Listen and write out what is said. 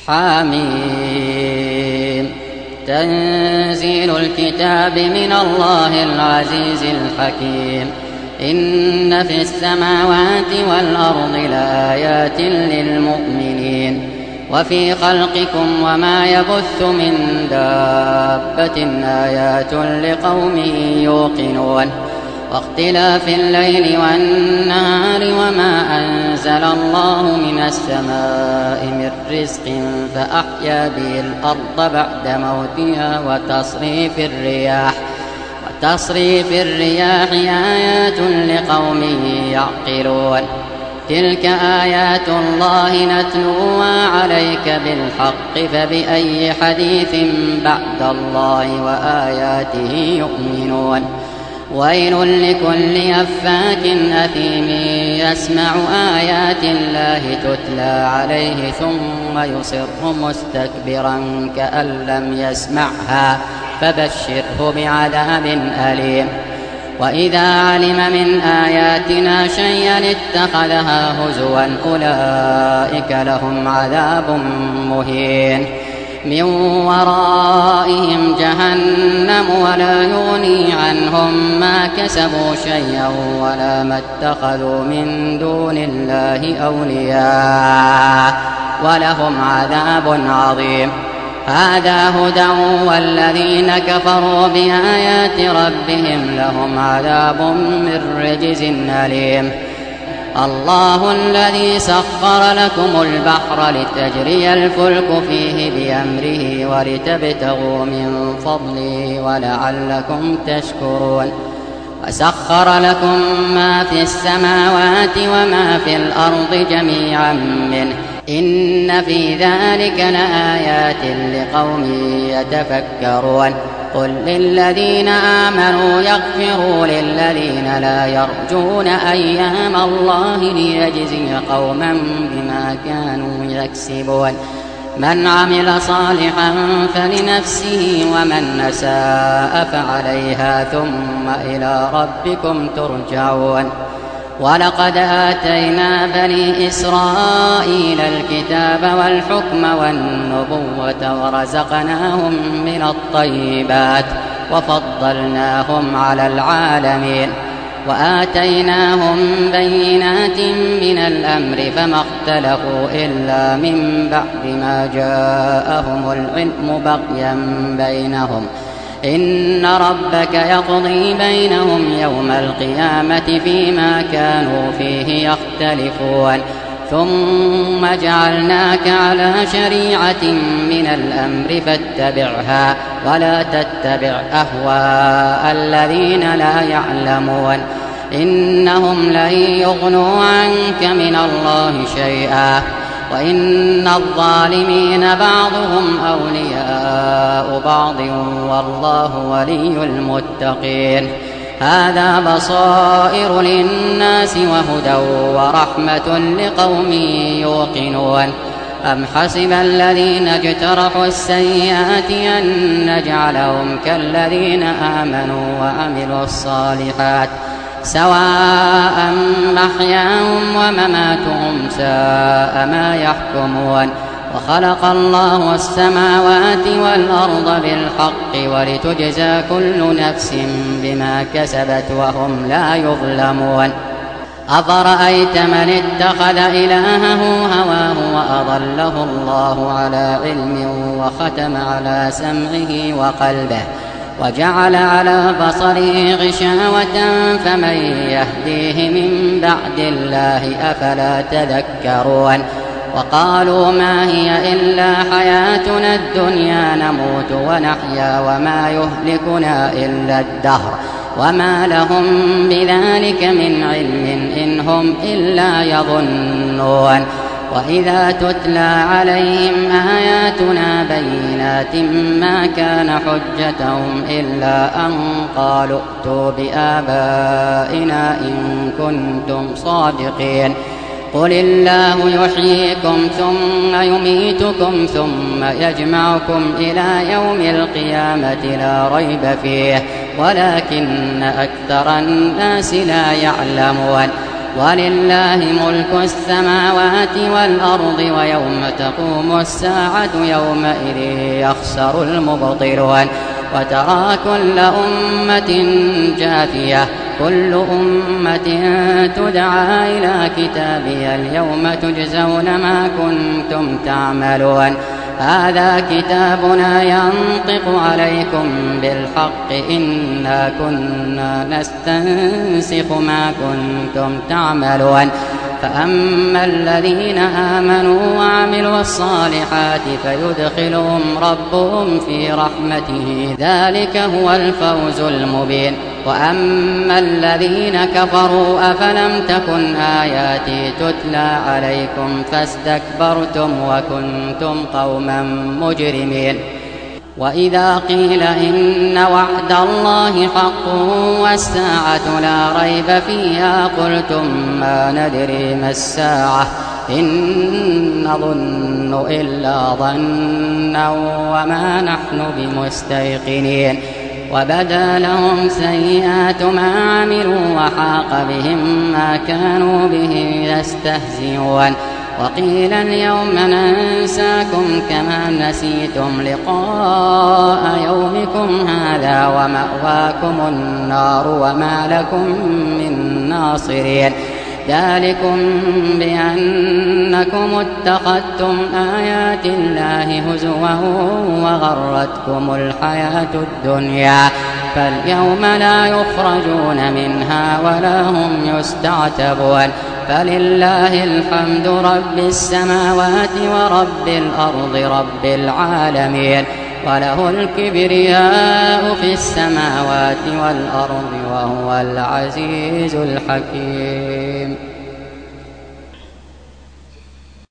حميم. تنزيل الكتاب من الله العزيز الحكيم. إن في السماوات والأرض لآيات للمؤمنين وفي خلقكم وما يبث من دابة آيات لقوم يوقنون واختلاف الليل والنهار وما أنزل الله من السماء من رزق فأحيا به الأرض بعد موتها وتصريف الرياح آيات لقوم يعقلون. تلك آيات الله نتلوها عليك بالحق فبأي حديث بعد الله وآياته يؤمنون. ويل لكل أفاك أثيم يسمع آيات الله تتلى عليه ثم يصر مستكبرا كأن لم يسمعها فبشره بعذاب أليم. وإذا علم من آياتنا شيئا اتخذها هزوا أولئك لهم عذاب مهين. من ورائهم جهنم ولا يغني عنهم ما كسبوا شيئا ولا ما اتخذوا من دون الله أولياء ولهم عذاب عظيم. هذا هدى والذين كفروا بآيات ربهم لهم عذاب من رجز أليم. الله الذي سخر لكم البحر لتجري الفلك فيه بأمره ولتبتغوا من فضله ولعلكم تشكرون. وسخر لكم ما في السماوات وما في الأرض جميعا منه إن في ذلك لآيات لقوم يتفكرون. قل للذين آمنوا يغفروا للذين لا يرجون أيام الله ليجزي قوما بما كانوا يكسبون. من عمل صالحا فلنفسه ومن أساء فعليها ثم إلى ربكم ترجعون. ولقد آتينا بني إسرائيل الكتاب والحكم والنبوة ورزقناهم من الطيبات وفضلناهم على العالمين وآتيناهم بينات من الأمر فما اختلفوا إلا من بعد ما جاءهم العلم بغيا بينهم. إن ربك يقضي بينهم يوم القيامة فيما كانوا فيه يختلفون. ثم جعلناك على شريعة من الأمر فاتبعها ولا تتبع أهواء الذين لا يعلمون. إنهم لن يغنوا عنك من الله شيئا وإن الظالمين بعضهم أولياء بعض والله ولي المتقين. هذا بصائر للناس وهدى ورحمة لقوم يوقنون. أم حسب الذين اجترحوا السيئات أن نجعلهم كالذين آمنوا وعملوا الصالحات سواء محياهم ومماتهم ساء ما يحكمون. وخلق الله السماوات والأرض بالحق ولتجزى كل نفس بما كسبت وهم لا يظلمون. أفرأيت من اتخذ إلهه هواه وأضله الله على علم وختم على سمعه وقلبه وجعل على بصره غشاوة فمن يهديه من بعد الله أفلا تذكرون. وقالوا ما هي إلا حياتنا الدنيا نموت ونحيا وما يهلكنا إلا الدهر وما لهم بذلك من علم إن هم إلا يظنون. وإذا تتلى عليهم آياتنا بينات ما كان حجتهم إلا أن قالوا ائتوا بآبائنا إن كنتم صادقين. قل الله يحييكم ثم يميتكم ثم يجمعكم إلى يوم القيامة لا ريب فيه ولكن أكثر الناس لا يعلمون. ولله ملك السماوات والأرض ويوم تقوم الساعة يومئذ يخسر المبطلون وترى كل أمة جاثية كل أمة تدعى إلى كتابها اليوم تجزون ما كنتم تعملون هذا كتابنا ينطق عليكم بالحق إنا كنا نستنسخ ما كنتم تعملون فأما الذين آمنوا وعملوا الصالحات فيدخلهم ربهم في رحمته ذلك هو الفوز المبين وأما الذين كفروا أفلم تكن آياتي تتلى عليكم فاستكبرتم وكنتم قوما مجرمين وإذا قيل إن وعد الله حق والساعة لا ريب فيها قلتم ما ندري ما الساعة إن نظن إلا ظنا وما نحن بمستيقنين وبدا لهم سيئات ما عملوا وحاق بهم ما كانوا به يستهزئون وقيل اليوم ننساكم كما نسيتم لقاء يومكم هذا ومأواكم النار وما لكم من ناصرين ذلكم بأنكم اتخذتم آيات الله هزوا وغرتكم الحياة الدنيا فاليوم لا يخرجون منها ولا هم يستعتبون فلله الحمد رب السماوات ورب الأرض رب العالمين وله الكبرياء في السماوات والأرض وهو العزيز الحكيم